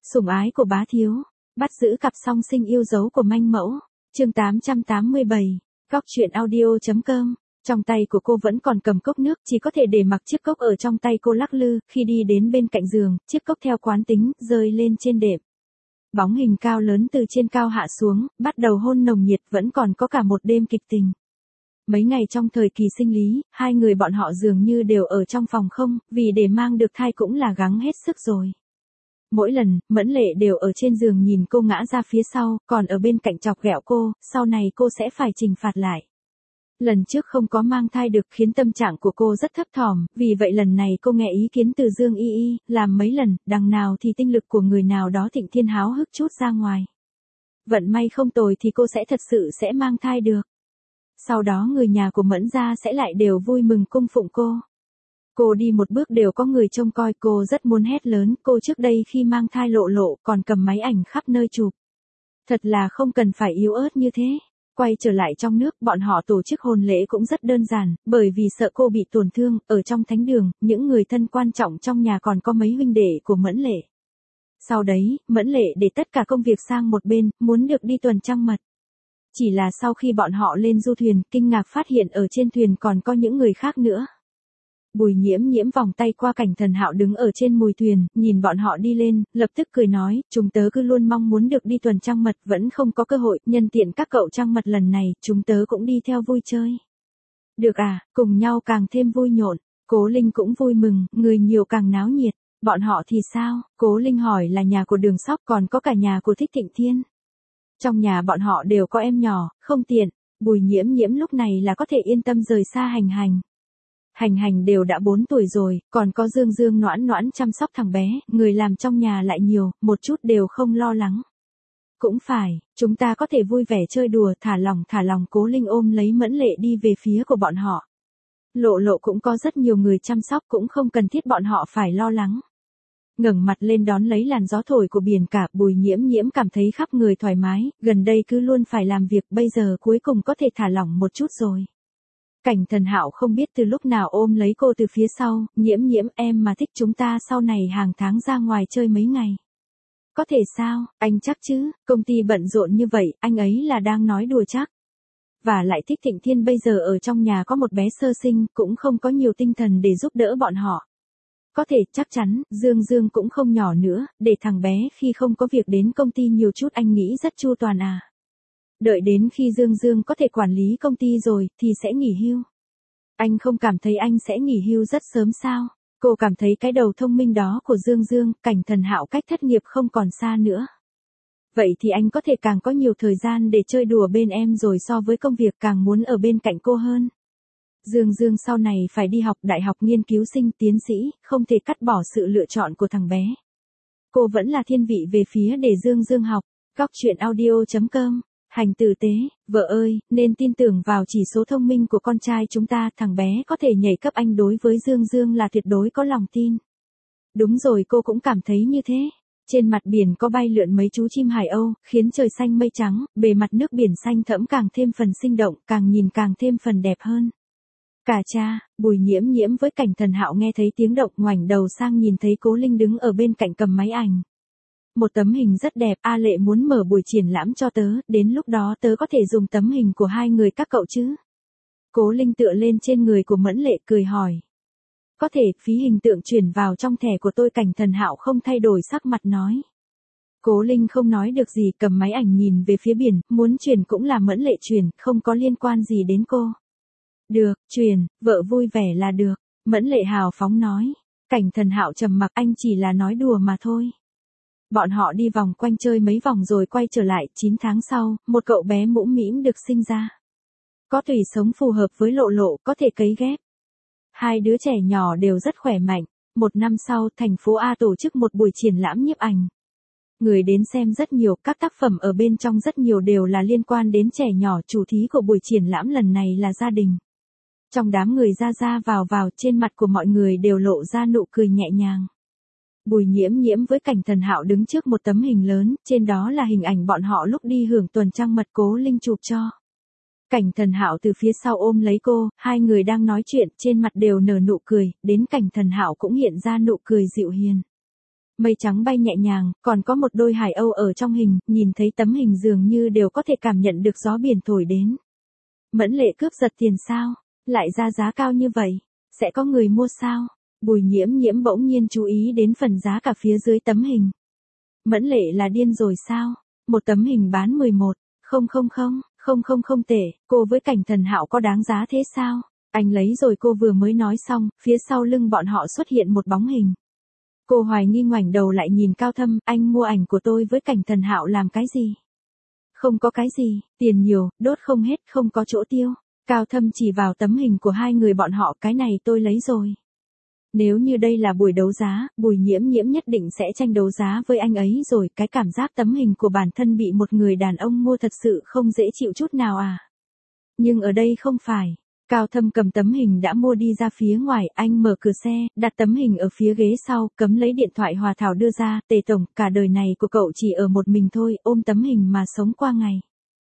Sủng ái của bá thiếu, bắt giữ cặp song sinh yêu dấu của manh mẫu. Chương 887, Góc truyện audio.com. Trong tay của cô vẫn còn cầm cốc nước, chỉ có thể để mặc chiếc cốc ở trong tay cô lắc lư, khi đi đến bên cạnh giường, chiếc cốc theo quán tính, rơi lên trên đệm. Bóng hình cao lớn từ trên cao hạ xuống, bắt đầu hôn nồng nhiệt, vẫn còn có cả một đêm kịch tình. Mấy ngày trong thời kỳ sinh lý, hai người bọn họ dường như đều ở trong phòng không, vì để mang được thai cũng là gắng hết sức rồi. Mỗi lần, Mẫn Lệ đều ở trên giường nhìn cô ngã ra phía sau, còn ở bên cạnh chọc ghẹo cô, sau này cô sẽ phải trừng phạt lại. Lần trước không có mang thai được khiến tâm trạng của cô rất thấp thỏm, vì vậy lần này cô nghe ý kiến từ Dương Y Y, làm mấy lần, đằng nào thì tinh lực của người nào đó Thịnh Thiên háo hức chút ra ngoài. Vận may không tồi thì cô sẽ thật sự sẽ mang thai được. Sau đó người nhà của Mẫn gia sẽ lại đều vui mừng cung phụng cô. Cô đi một bước đều có người trông coi, cô rất muốn hét lớn, cô trước đây khi mang thai lộ còn cầm máy ảnh khắp nơi chụp. Thật là không cần phải yếu ớt như thế. Quay trở lại trong nước, bọn họ tổ chức hôn lễ cũng rất đơn giản, bởi vì sợ cô bị tổn thương, ở trong thánh đường, những người thân quan trọng trong nhà còn có mấy huynh đệ của Mẫn Lệ. Sau đấy, Mẫn Lệ để tất cả công việc sang một bên, muốn được đi tuần trăng mật. Chỉ là sau khi bọn họ lên du thuyền, kinh ngạc phát hiện ở trên thuyền còn có những người khác nữa. Bùi Nhiễm Nhiễm vòng tay qua Cảnh Thần Hạo đứng ở trên mùi thuyền, nhìn bọn họ đi lên, lập tức cười nói, chúng tớ cứ luôn mong muốn được đi tuần trăng mật, vẫn không có cơ hội, nhân tiện các cậu trăng mật lần này, chúng tớ cũng đi theo vui chơi. Được à, cùng nhau càng thêm vui nhộn. Cố Linh cũng vui mừng, người nhiều càng náo nhiệt. Bọn họ thì sao? Cố Linh hỏi là nhà của Đường Sóc, còn có cả nhà của Thích Thịnh Thiên. Trong nhà bọn họ đều có em nhỏ, không tiện. Bùi Nhiễm Nhiễm lúc này là có thể yên tâm rời xa Hành Hành. Hành Hành đều đã 4 tuổi rồi, còn có Dương Dương Noãn Noãn chăm sóc thằng bé, người làm trong nhà lại nhiều, một chút đều không lo lắng. Cũng phải, chúng ta có thể vui vẻ chơi đùa, thả lỏng. Cố Linh ôm lấy Mẫn Lệ đi về phía của bọn họ. Lộ cũng có rất nhiều người chăm sóc, cũng không cần thiết bọn họ phải lo lắng. Ngẩng mặt lên đón lấy làn gió thổi của biển cả, Bùi Nhiễm Nhiễm cảm thấy khắp người thoải mái, gần đây cứ luôn phải làm việc, bây giờ cuối cùng có thể thả lỏng một chút rồi. Cảnh Thần Hạo không biết từ lúc nào ôm lấy cô từ phía sau, Nhiễm Nhiễm, em mà thích chúng ta sau này hàng tháng ra ngoài chơi mấy ngày. Có thể sao, anh chắc chứ, công ty bận rộn như vậy, anh ấy là đang nói đùa chắc. Và lại Thích Thịnh Thiên bây giờ ở trong nhà có một bé sơ sinh, cũng không có nhiều tinh thần để giúp đỡ bọn họ. Có thể, chắc chắn, Dương Dương cũng không nhỏ nữa, để thằng bé khi không có việc đến công ty nhiều chút, anh nghĩ rất chu toàn à. Đợi đến khi Dương Dương có thể quản lý công ty rồi, thì sẽ nghỉ hưu. Anh không cảm thấy anh sẽ nghỉ hưu rất sớm sao? Cô cảm thấy cái đầu thông minh đó của Dương Dương, Cảnh Thần Hạo cách thất nghiệp không còn xa nữa. Vậy thì anh có thể càng có nhiều thời gian để chơi đùa bên em rồi, so với công việc càng muốn ở bên cạnh cô hơn. Dương Dương sau này phải đi học đại học nghiên cứu sinh tiến sĩ, không thể cắt bỏ sự lựa chọn của thằng bé. Cô vẫn là thiên vị về phía để Dương Dương học. Góc truyện audio.com. Hành tử tế, vợ ơi, nên tin tưởng vào chỉ số thông minh của con trai chúng ta, thằng bé có thể nhảy cấp, anh đối với Dương Dương là tuyệt đối có lòng tin. Đúng rồi, cô cũng cảm thấy như thế. Trên mặt biển có bay lượn mấy chú chim hải âu, khiến trời xanh mây trắng, bề mặt nước biển xanh thẫm càng thêm phần sinh động, càng nhìn càng thêm phần đẹp hơn. Cả cha, Bùi Nhiễm Nhiễm với Cảnh Thần Hạo nghe thấy tiếng động, ngoảnh đầu sang nhìn thấy Cố Linh đứng ở bên cạnh cầm máy ảnh. Một tấm hình rất đẹp, A Lệ muốn mở buổi triển lãm cho tớ, đến lúc đó tớ có thể dùng tấm hình của hai người các cậu chứ? Cố Linh tựa lên trên người của Mẫn Lệ cười hỏi. Có thể, phí hình tượng chuyển vào trong thẻ của tôi. Cảnh Thần Hạo không thay đổi sắc mặt nói. Cố Linh không nói được gì, cầm máy ảnh nhìn về phía biển, muốn chuyển cũng là Mẫn Lệ chuyển, không có liên quan gì đến cô. Được, truyền, vợ vui vẻ là được, Mẫn Lệ hào phóng nói. Cảnh Thần Hạo trầm mặc, anh chỉ là nói đùa mà thôi. Bọn họ đi vòng quanh chơi mấy vòng rồi quay trở lại, 9 tháng sau, một cậu bé mũm mĩm được sinh ra. Có tủy sống phù hợp với Lộ, có thể cấy ghép. Hai đứa trẻ nhỏ đều rất khỏe mạnh. Một năm sau, thành phố A tổ chức một buổi triển lãm nhiếp ảnh. Người đến xem rất nhiều, các tác phẩm ở bên trong rất nhiều đều là liên quan đến trẻ nhỏ, chủ thí của buổi triển lãm lần này là gia đình. Trong đám người ra vào, trên mặt của mọi người đều lộ ra nụ cười nhẹ nhàng. Bùi Nhiễm Nhiễm với Cảnh Thần Hạo đứng trước một tấm hình lớn, trên đó là hình ảnh bọn họ lúc đi hưởng tuần trăng mật, Cố Linh chụp cho. Cảnh Thần Hạo từ phía sau ôm lấy cô, hai người đang nói chuyện, trên mặt đều nở nụ cười, đến Cảnh Thần Hạo cũng hiện ra nụ cười dịu hiền. Mây trắng bay nhẹ nhàng, còn có một đôi hải âu ở trong hình, nhìn thấy tấm hình dường như đều có thể cảm nhận được gió biển thổi đến. Mẫn Lệ cướp giật tiền sao? Lại ra giá cao như vậy? Sẽ có người mua sao? Bùi Nhiễm Nhiễm bỗng nhiên chú ý đến phần giá cả phía dưới tấm hình. Mẫn Lệ là điên rồi sao? Một tấm hình bán 11, không tệ, cô với Cảnh Thần Hạo có đáng giá thế sao? Anh lấy rồi, cô vừa mới nói xong, phía sau lưng bọn họ xuất hiện một bóng hình. Cô hoài nghi ngoảnh đầu lại nhìn Cao Thâm, anh mua ảnh của tôi với Cảnh Thần Hạo làm cái gì? Không có cái gì, tiền nhiều, đốt không hết, không có chỗ tiêu. Cao Thâm chỉ vào tấm hình của hai người bọn họ, cái này tôi lấy rồi. Nếu như đây là buổi đấu giá, Bùi Nhiễm Nhiễm nhất định sẽ tranh đấu giá với anh ấy rồi, cái cảm giác tấm hình của bản thân bị một người đàn ông mua thật sự không dễ chịu chút nào à. Nhưng ở đây không phải. Cao Thâm cầm tấm hình đã mua đi ra phía ngoài, anh mở cửa xe, đặt tấm hình ở phía ghế sau, cấm lấy điện thoại Hòa Thảo đưa ra, Tề Tổng, cả đời này của cậu chỉ ở một mình thôi, ôm tấm hình mà sống qua ngày.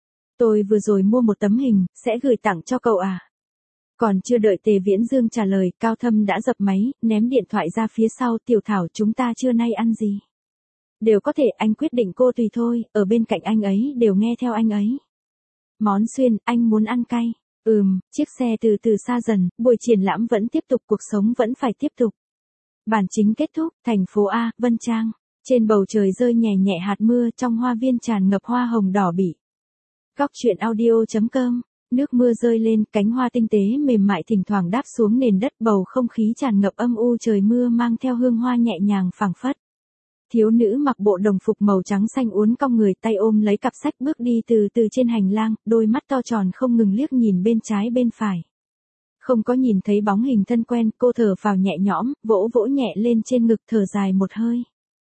Tôi vừa rồi mua một tấm hình, sẽ gửi tặng cho cậu à? Còn chưa đợi Tề Viễn Dương trả lời, Cao Thâm đã dập máy, ném điện thoại ra phía sau, Tiểu Thảo, chúng ta trưa nay ăn gì? Đều có thể, anh quyết định, cô tùy thôi, ở bên cạnh anh ấy đều nghe theo anh ấy. Món xuyên, anh muốn ăn cay. Chiếc xe từ từ xa dần, buổi triển lãm vẫn tiếp tục, cuộc sống vẫn phải tiếp tục. Bản chính kết thúc, thành phố A, Vân Trang. Trên bầu trời rơi nhẹ nhẹ hạt mưa, trong hoa viên tràn ngập hoa hồng đỏ bỉ. Góc truyện audio.com. Nước mưa rơi lên, cánh hoa tinh tế mềm mại thỉnh thoảng đáp xuống nền đất, bầu không khí tràn ngập âm u, trời mưa mang theo hương hoa nhẹ nhàng phảng phất. Thiếu nữ mặc bộ đồng phục màu trắng xanh uốn cong người, tay ôm lấy cặp sách bước đi từ từ trên hành lang, đôi mắt to tròn không ngừng liếc nhìn bên trái bên phải. Không có nhìn thấy bóng hình thân quen, cô thở phào nhẹ nhõm, vỗ vỗ nhẹ lên trên ngực, thở dài một hơi.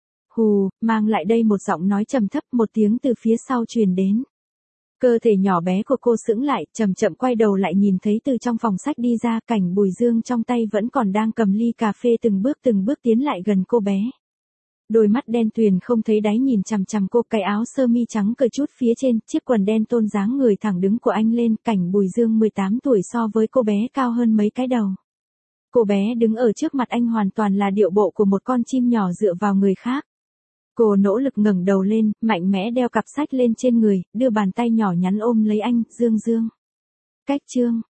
Hù, mang lại đây, một giọng nói trầm thấp, một tiếng từ phía sau truyền đến. Cơ thể nhỏ bé của cô sững lại, chậm chậm quay đầu lại, nhìn thấy từ trong phòng sách đi ra Cảnh Bùi Dương trong tay vẫn còn đang cầm ly cà phê, từng bước tiến lại gần cô bé. Đôi mắt đen tuyền không thấy đáy nhìn chằm chằm cô, cái áo sơ mi trắng cởi chút phía trên, chiếc quần đen tôn dáng người thẳng đứng của anh lên. Cảnh Bùi Dương 18 tuổi, so với cô bé cao hơn mấy cái đầu. Cô bé đứng ở trước mặt anh hoàn toàn là điệu bộ của một con chim nhỏ dựa vào người khác. Cô nỗ lực ngẩng đầu lên, mạnh mẽ đeo cặp sách lên trên người, đưa bàn tay nhỏ nhắn ôm lấy anh. Dương Dương. Cách chương.